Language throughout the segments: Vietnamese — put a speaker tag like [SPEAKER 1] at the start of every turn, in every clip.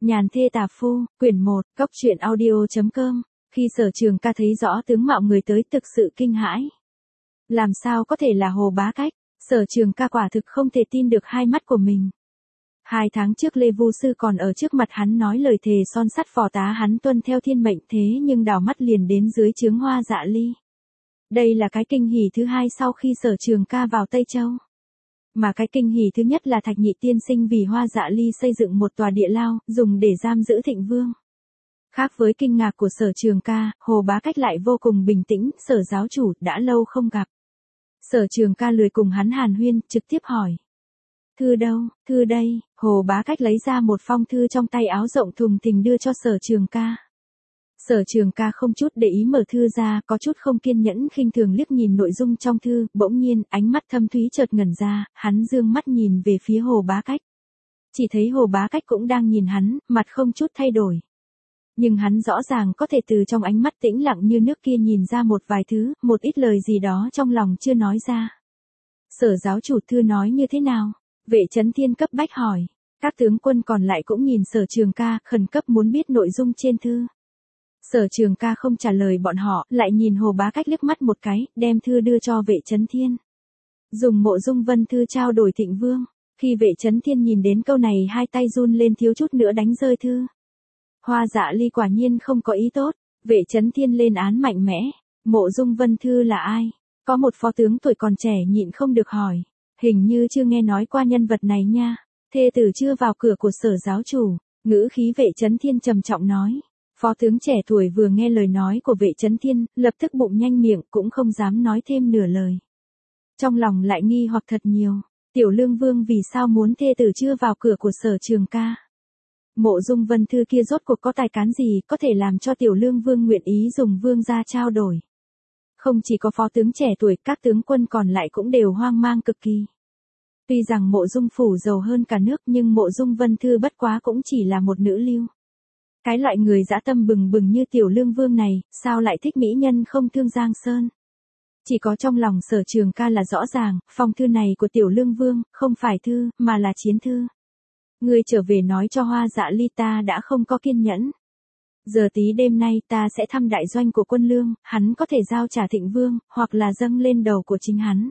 [SPEAKER 1] Nhàn thê tà phu, quyển 1, cóc truyện audio.com. Khi Sở Trường Ca thấy rõ tướng mạo người tới thực sự kinh hãi. Làm sao có thể là Hồ Bá Cách? Sở Trường Ca quả thực không thể tin được hai mắt của mình. 2 tháng trước Lê Vu Sư còn ở trước mặt hắn nói lời thề son sắt phò tá hắn tuân theo thiên mệnh, thế nhưng đảo mắt liền đến dưới trướng Hoa Dạ Ly. Đây là cái kinh hỉ thứ hai sau khi Sở Trường Ca vào Tây Châu. Mà cái kinh hỉ thứ nhất là Thạch Nhị tiên sinh vì Hoa Dạ Ly xây dựng một tòa địa lao, dùng để giam giữ Thịnh Vương. Khác với kinh ngạc của Sở Trường Ca, Hồ Bá Cách lại vô cùng bình tĩnh, Sở giáo chủ, đã lâu không gặp. Sở Trường Ca lười cùng hắn hàn huyên, trực tiếp hỏi. Thư đâu, thư đây, Hồ Bá Cách lấy ra một phong thư trong tay áo rộng thùng thình đưa cho Sở Trường Ca. Sở Trường Ca không chút để ý mở thư ra, có chút không kiên nhẫn khinh thường liếc nhìn nội dung trong thư, bỗng nhiên, ánh mắt thâm thúy chợt ngẩn ra, hắn dương mắt nhìn về phía Hồ Bá Cách. Chỉ thấy Hồ Bá Cách cũng đang nhìn hắn, mặt không chút thay đổi. Nhưng hắn rõ ràng có thể từ trong ánh mắt tĩnh lặng như nước kia nhìn ra một vài thứ, một ít lời gì đó trong lòng chưa nói ra. Sở giáo chủ, thư nói như thế nào? Vệ Chấn Thiên cấp bách hỏi. Các tướng quân còn lại cũng nhìn Sở Trường Ca, khẩn cấp muốn biết nội dung trên thư. Sở Trường Ca không trả lời bọn họ, lại nhìn Hồ Bá Cách liếc mắt một cái, đem thư đưa cho Vệ Chấn Thiên. Dùng Mộ Dung Vân Thư trao đổi Thịnh Vương. Khi Vệ Chấn Thiên nhìn đến câu này, hai tay run lên thiếu chút nữa đánh rơi thư. Hoa Dạ Ly quả nhiên không có ý tốt. Vệ Chấn Thiên lên án mạnh mẽ. Mộ Dung Vân Thư là ai? Có một phó tướng tuổi còn trẻ nhịn không được hỏi. Hình như chưa nghe nói qua nhân vật này nha. Thê tử chưa vào cửa của Sở giáo chủ. Ngữ khí Vệ Chấn Thiên trầm trọng nói. Phó tướng trẻ tuổi vừa nghe lời nói của Vệ Chấn Thiên, lập tức bụng nhanh miệng, cũng không dám nói thêm nửa lời. Trong lòng lại nghi hoặc thật nhiều. Tiểu Lương Vương vì sao muốn thê tử chưa vào cửa của Sở Trường Ca? Mộ Dung Vân Thư kia rốt cuộc có tài cán gì có thể làm cho Tiểu Lương Vương nguyện ý dùng vương gia trao đổi? Không chỉ có phó tướng trẻ tuổi, các tướng quân còn lại cũng đều hoang mang cực kỳ. Tuy rằng Mộ Dung phủ giàu hơn cả nước, nhưng Mộ Dung Vân Thư bất quá cũng chỉ là một nữ lưu. Cái loại người dã tâm bừng bừng như Tiểu Lương Vương này, sao lại thích mỹ nhân không thương Giang Sơn? Chỉ có trong lòng Sở Trường Ca là rõ ràng, phong thư này của Tiểu Lương Vương, không phải thư, mà là chiến thư. Ngươi trở về nói cho Hoa Dạ Ly ta đã không có kiên nhẫn. Giờ tí đêm nay ta sẽ thăm đại doanh của quân lương, hắn có thể giao trả Thịnh Vương, hoặc là dâng lên đầu của chính hắn.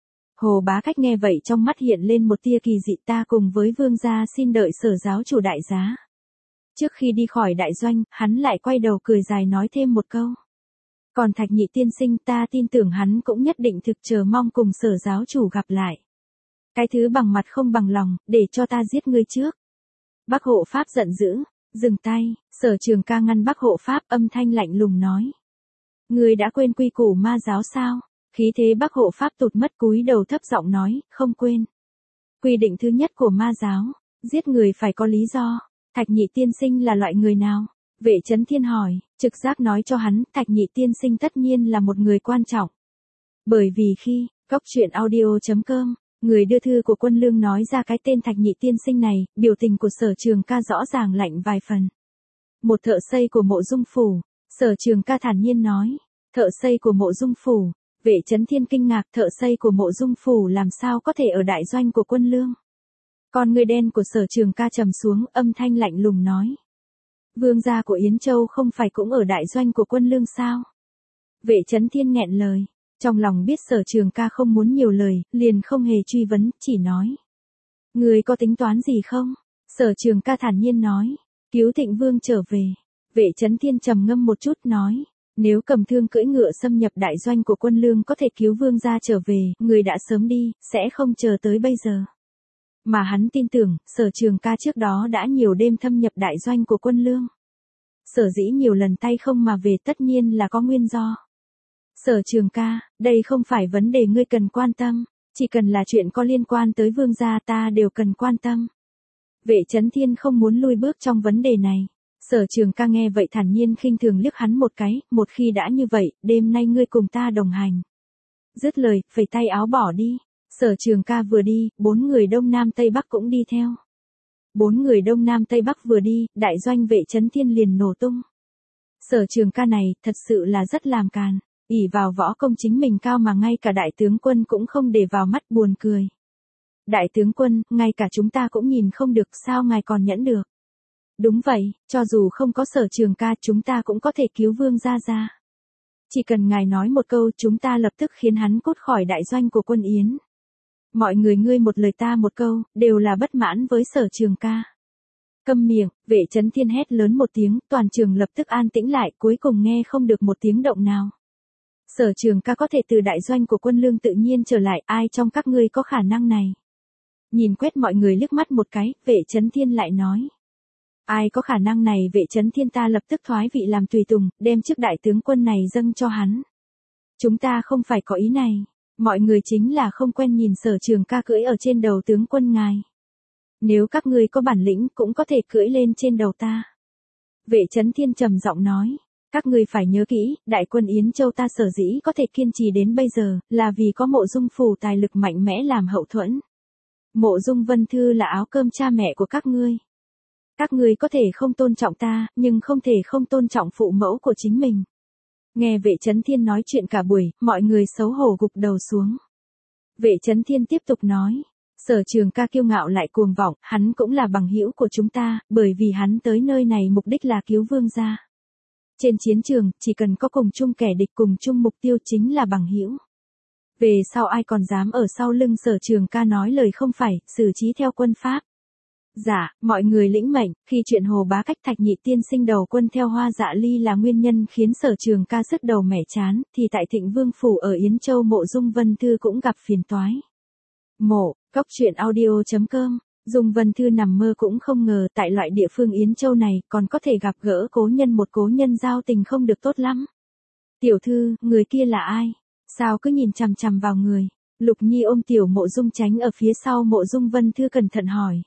[SPEAKER 1] Hồ Bá Cách nghe vậy trong mắt hiện lên một tia kỳ dị, ta cùng với vương gia xin đợi Sở giáo chủ đại giá. Trước khi đi khỏi đại doanh, hắn lại quay đầu cười dài nói thêm một câu. Còn Thạch Nhị tiên sinh, ta tin tưởng hắn cũng nhất định thực chờ mong cùng Sở giáo chủ gặp lại. Cái thứ bằng mặt không bằng lòng, để cho ta giết ngươi trước. Bắc Hộ Pháp giận dữ, dừng tay. Sở Trường Ca ngăn Bắc Hộ Pháp, âm thanh lạnh lùng nói. Ngươi đã quên quy củ ma giáo sao? Khí thế Bắc Hộ Pháp tụt mất, cúi đầu thấp giọng nói, không quên. Quy định thứ nhất của ma giáo, giết người phải có lý do. Thạch Nhị tiên sinh là loại người nào? Vệ Chấn Thiên hỏi, trực giác nói cho hắn, Thạch Nhị tiên sinh tất nhiên là một người quan trọng. Bởi vì khi, cóc truyện audio.com, người đưa thư của quân lương nói ra cái tên Thạch Nhị tiên sinh này, biểu tình của Sở Trường Ca rõ ràng lạnh vài phần. Một thợ xây của Mộ Dung phủ. Sở Trường Ca thản nhiên nói. Thợ xây của Mộ Dung phủ. Vệ Chấn Thiên kinh ngạc, thợ xây của Mộ Dung phủ làm sao có thể ở đại doanh của quân lương? Con người đen của Sở Trường Ca trầm xuống, âm thanh lạnh lùng nói. Vương gia của Yến Châu không phải cũng ở đại doanh của quân lương sao? Vệ Chấn Thiên nghẹn lời. Trong lòng biết Sở Trường Ca không muốn nhiều lời, liền không hề truy vấn, chỉ nói. Người có tính toán gì không? Sở Trường Ca thản nhiên nói. Cứu Thịnh Vương trở về. Vệ Chấn Thiên trầm ngâm một chút nói. Nếu cầm thương cưỡi ngựa xâm nhập đại doanh của quân lương có thể cứu vương gia trở về, người đã sớm đi, sẽ không chờ tới bây giờ. Mà hắn tin tưởng, Sở Trường Ca trước đó đã nhiều đêm thâm nhập đại doanh của quân lương. Sở dĩ nhiều lần tay không mà về tất nhiên là có nguyên do. Sở Trường Ca, đây không phải vấn đề ngươi cần quan tâm, chỉ cần là chuyện có liên quan tới vương gia ta đều cần quan tâm. Vệ Chấn Thiên không muốn lui bước trong vấn đề này. Sở Trường Ca nghe vậy thản nhiên khinh thường liếc hắn một cái, một khi đã như vậy, đêm nay ngươi cùng ta đồng hành. Dứt lời, phẩy tay áo bỏ đi. Sở Trường Ca vừa đi, 4 người Đông Nam Tây Bắc cũng đi theo. 4 người Đông Nam Tây Bắc vừa đi, đại doanh Vệ Chấn Thiên liền nổ tung. Sở Trường Ca này, thật sự là rất làm càn. Ỷ vào võ công chính mình cao mà ngay cả đại tướng quân cũng không để vào mắt, buồn cười. Đại tướng quân, ngay cả chúng ta cũng nhìn không được, sao ngài còn nhẫn được? Đúng vậy, cho dù không có Sở Trường ca chúng ta cũng có thể cứu Vương gia gia. Chỉ cần ngài nói một câu chúng ta lập tức khiến hắn cút khỏi đại doanh của quân Yến. Mọi người ngươi một lời ta một câu, đều là bất mãn với Sở Trường ca. Câm miệng, Vệ Chấn Thiên hét lớn một tiếng, toàn trường lập tức an tĩnh lại, cuối cùng nghe không được một tiếng động nào. Sở Trường ca có thể từ đại doanh của quân lương tự nhiên trở lại, ai trong các ngươi có khả năng này? Nhìn quét mọi người liếc mắt một cái, Vệ Chấn Thiên lại nói. Ai có khả năng này? Vệ Chấn Thiên ta lập tức thoái vị làm tùy tùng, đem chức đại tướng quân này dâng cho hắn. Chúng ta không phải có ý này. Mọi người chính là không quen nhìn Sở Trường ca cưỡi ở trên đầu tướng quân ngài. Nếu các ngươi có bản lĩnh cũng có thể cưỡi lên trên đầu ta. Vệ Chấn Thiên trầm giọng nói. Các ngươi phải nhớ kỹ, đại quân Yến Châu ta sở dĩ có thể kiên trì đến bây giờ, là vì có Mộ Dung Phủ tài lực mạnh mẽ làm hậu thuẫn. Mộ Dung Vân Thư là áo cơm cha mẹ của các ngươi. Các ngươi có thể không tôn trọng ta, nhưng không thể không tôn trọng phụ mẫu của chính mình. Nghe Vệ Chấn Thiên nói chuyện cả buổi, mọi người xấu hổ gục đầu xuống. Vệ Chấn Thiên tiếp tục nói. Sở Trường ca kiêu ngạo lại cuồng vọng, hắn cũng là bằng hữu của chúng ta, bởi vì hắn tới nơi này mục đích là cứu Vương gia. Trên chiến trường, chỉ cần có cùng chung kẻ địch cùng chung mục tiêu chính là bằng hữu. Về sau ai còn dám ở sau lưng Sở Trường ca nói lời không phải, xử trí theo quân pháp. Dạ, mọi người lĩnh mệnh, khi chuyện Hồ Bá Cách Thạch Nhị tiên sinh đầu quân theo Hoa Dạ Ly là nguyên nhân khiến Sở Trường ca sứt đầu mẻ chán, thì tại Thịnh Vương Phủ ở Yến Châu Mộ Dung Vân Thư cũng gặp phiền toái. Cóc truyện audio.com, Dung Vân Thư nằm mơ cũng không ngờ tại loại địa phương Yến Châu này còn có thể gặp gỡ một cố nhân giao tình không được tốt lắm. Tiểu thư, người kia là ai? Sao cứ nhìn chằm chằm vào người? Lục Nhi ôm Tiểu Mộ Dung tránh ở phía sau Mộ Dung Vân Thư cẩn thận hỏi.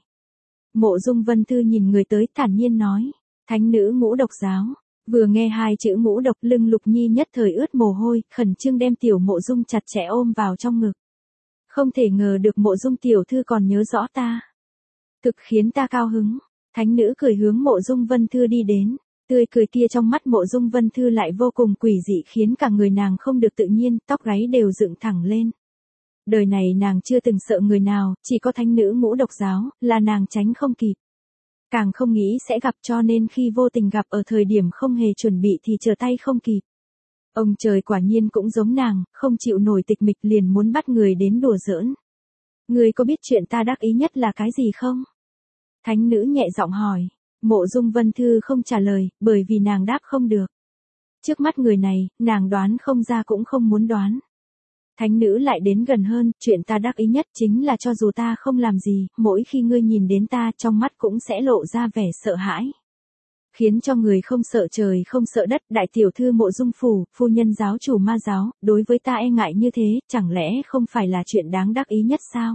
[SPEAKER 1] Mộ Dung Vân Thư nhìn người tới thản nhiên nói. Thánh nữ Ngũ Độc giáo. Vừa nghe hai chữ Ngũ Độc lưng Lục Nhi nhất thời ướt mồ hôi, khẩn trương đem Tiểu Mộ Dung chặt chẽ ôm vào trong ngực. Không thể ngờ được Mộ Dung tiểu thư còn nhớ rõ ta. Thực khiến ta cao hứng. Thánh nữ cười hướng Mộ Dung Vân Thư đi đến. Tươi cười kia trong mắt Mộ Dung Vân Thư lại vô cùng quỷ dị khiến cả người nàng không được tự nhiên, tóc gáy đều dựng thẳng lên. Đời này nàng chưa từng sợ người nào, chỉ có thánh nữ Ngũ Độc giáo, là nàng tránh không kịp. Càng không nghĩ sẽ gặp cho nên khi vô tình gặp ở thời điểm không hề chuẩn bị thì trở tay không kịp. Ông trời quả nhiên cũng giống nàng, không chịu nổi tịch mịch liền muốn bắt người đến đùa giỡn. Ngươi có biết chuyện ta đắc ý nhất là cái gì không? Thánh nữ nhẹ giọng hỏi. Mộ Dung Vân Thư không trả lời, bởi vì nàng đáp không được. Trước mắt người này, nàng đoán không ra cũng không muốn đoán. Thánh nữ lại đến gần hơn, chuyện ta đắc ý nhất chính là cho dù ta không làm gì, mỗi khi ngươi nhìn đến ta trong mắt cũng sẽ lộ ra vẻ sợ hãi. Khiến cho người không sợ trời không sợ đất, đại tiểu thư Mộ Dung Phủ, phu nhân giáo chủ Ma giáo, đối với ta e ngại như thế, chẳng lẽ không phải là chuyện đáng đắc ý nhất sao?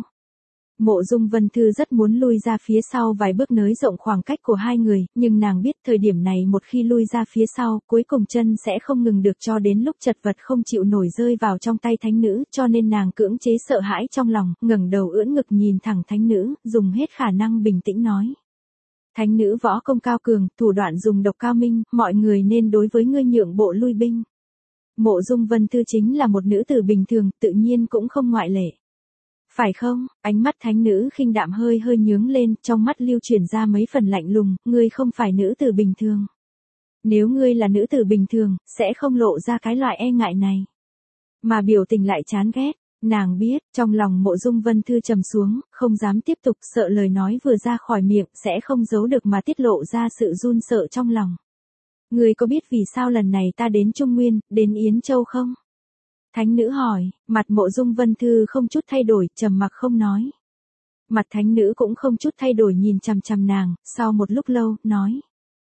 [SPEAKER 1] Mộ Dung Vân Thư rất muốn lui ra phía sau vài bước nới rộng khoảng cách của hai người, nhưng nàng biết thời điểm này một khi lui ra phía sau, cuối cùng chân sẽ không ngừng được cho đến lúc chật vật không chịu nổi rơi vào trong tay thánh nữ, cho nên nàng cưỡng chế sợ hãi trong lòng, ngẩng đầu ưỡn ngực nhìn thẳng thánh nữ, dùng hết khả năng bình tĩnh nói. Thánh nữ võ công cao cường, thủ đoạn dùng độc cao minh, mọi người nên đối với ngươi nhượng bộ lui binh. Mộ Dung Vân Thư chính là một nữ tử bình thường, tự nhiên cũng không ngoại lệ. Phải không? Ánh mắt thánh nữ khinh đạm hơi hơi nhướng lên, trong mắt lưu chuyển ra mấy phần lạnh lùng, ngươi không phải nữ tử bình thường. Nếu ngươi là nữ tử bình thường, sẽ không lộ ra cái loại e ngại này. Mà biểu tình lại chán ghét, nàng biết, trong lòng Mộ Dung Vân Thư trầm xuống, không dám tiếp tục, sợ lời nói vừa ra khỏi miệng, sẽ không giấu được mà tiết lộ ra sự run sợ trong lòng. Ngươi có biết vì sao lần này ta đến Trung Nguyên, đến Yến Châu không? Thánh nữ hỏi, mặt Mộ Dung Vân Thư không chút thay đổi, trầm mặc không nói. Mặt thánh nữ cũng không chút thay đổi nhìn chằm chằm nàng, sau một lúc lâu, nói.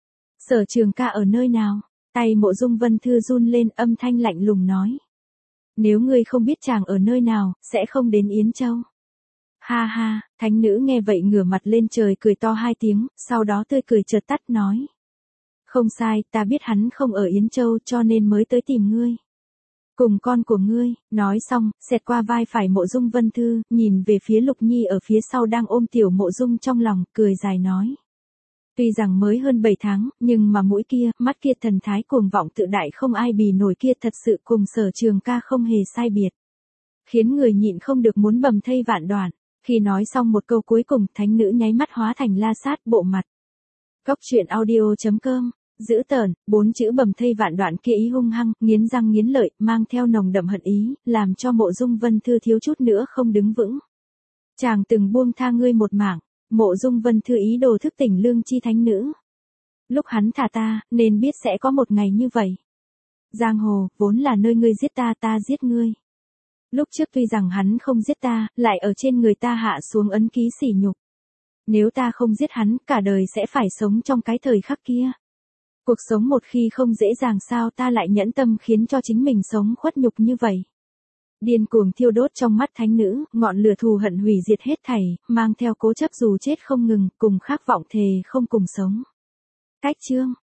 [SPEAKER 1] Sở Trường ca ở nơi nào? Tay Mộ Dung Vân Thư run lên, âm thanh lạnh lùng nói. Nếu ngươi không biết chàng ở nơi nào, sẽ không đến Yến Châu. Ha ha, thánh nữ nghe vậy ngửa mặt lên trời cười to hai tiếng, sau đó tươi cười chợt tắt nói. Không sai, ta biết hắn không ở Yến Châu cho nên mới tới tìm ngươi. Cùng con của ngươi, nói xong, xẹt qua vai phải Mộ Dung Vân Thư, nhìn về phía Lục Nhi ở phía sau đang ôm Tiểu Mộ Dung trong lòng, cười dài nói. Tuy rằng mới hơn 7 tháng, nhưng mà mũi kia, mắt kia thần thái cuồng vọng tự đại không ai bì nổi kia thật sự cùng Sở Trường ca không hề sai biệt. Khiến người nhịn không được muốn bầm thây vạn đoạn. Khi nói xong một câu cuối cùng, thánh nữ nháy mắt hóa thành la sát bộ mặt. Cóc truyện audio.com, dữ tợn, 4 chữ bầm thây vạn đoạn kia ý hung hăng, nghiến răng nghiến lợi, mang theo nồng đậm hận ý, làm cho Mộ Dung Vân Thư thiếu chút nữa không đứng vững. Chàng từng buông tha ngươi một mảng, Mộ Dung Vân Thư ý đồ thức tỉnh lương chi thánh nữ. Lúc hắn thả ta, nên biết sẽ có một ngày như vậy. Giang hồ, vốn là nơi ngươi giết ta, ta giết ngươi. Lúc trước tuy rằng hắn không giết ta, lại ở trên người ta hạ xuống ấn ký sỉ nhục. Nếu ta không giết hắn, cả đời sẽ phải sống trong cái thời khắc kia. Cuộc sống một khi không dễ dàng sao ta lại nhẫn tâm khiến cho chính mình sống khuất nhục như vậy. Điên cuồng thiêu đốt trong mắt thánh nữ, ngọn lửa thù hận hủy diệt hết thảy, mang theo cố chấp dù chết không ngừng, cùng khát vọng thề không cùng sống. Cách chương